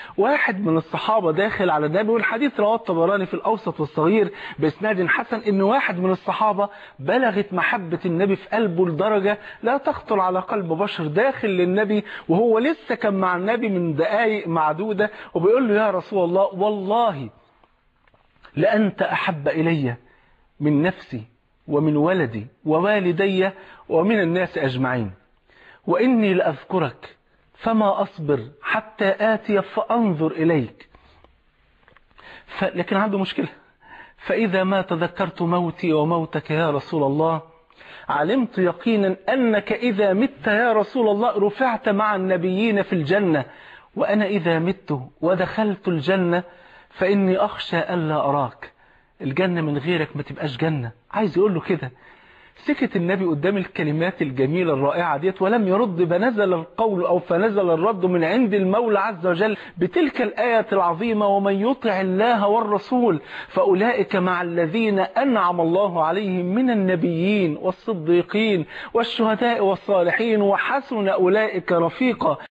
واحد من الصحابة داخل على النبي، والحديث رواه الطبراني في الأوسط والصغير بإسناد حسن، إن واحد من الصحابة بلغت محبة النبي في قلبه لدرجة لا تخطر على قلب بشر، داخل للنبي وهو لسه كان مع النبي من دقائق معدودة، وبيقول له: يا رسول الله، والله لأنت أحب إلي من نفسي ومن ولدي ووالدي ومن الناس أجمعين، وإني لأذكرك فما أصبر حتى آتي فأنظر إليك. لكن عنده مشكلة، فإذا ما تذكرت موتي وموتك يا رسول الله علمت يقينا أنك إذا مت يا رسول الله رفعت مع النبيين في الجنة، وأنا إذا مت ودخلت الجنة فإني أخشى ألا أراك، الجنة من غيرك ما تبقاش جنة. عايز يقول له كده. سكت النبي قدام الكلمات الجميلة الرائعة ديت ولم يرد، فنزل القول أو فنزل الرد من عند المولى عز وجل بتلك الآية العظيمة: ومن يطع الله والرسول فأولئك مع الذين أنعم الله عليهم من النبيين والصديقين والشهداء والصالحين وحسن أولئك رفيقا.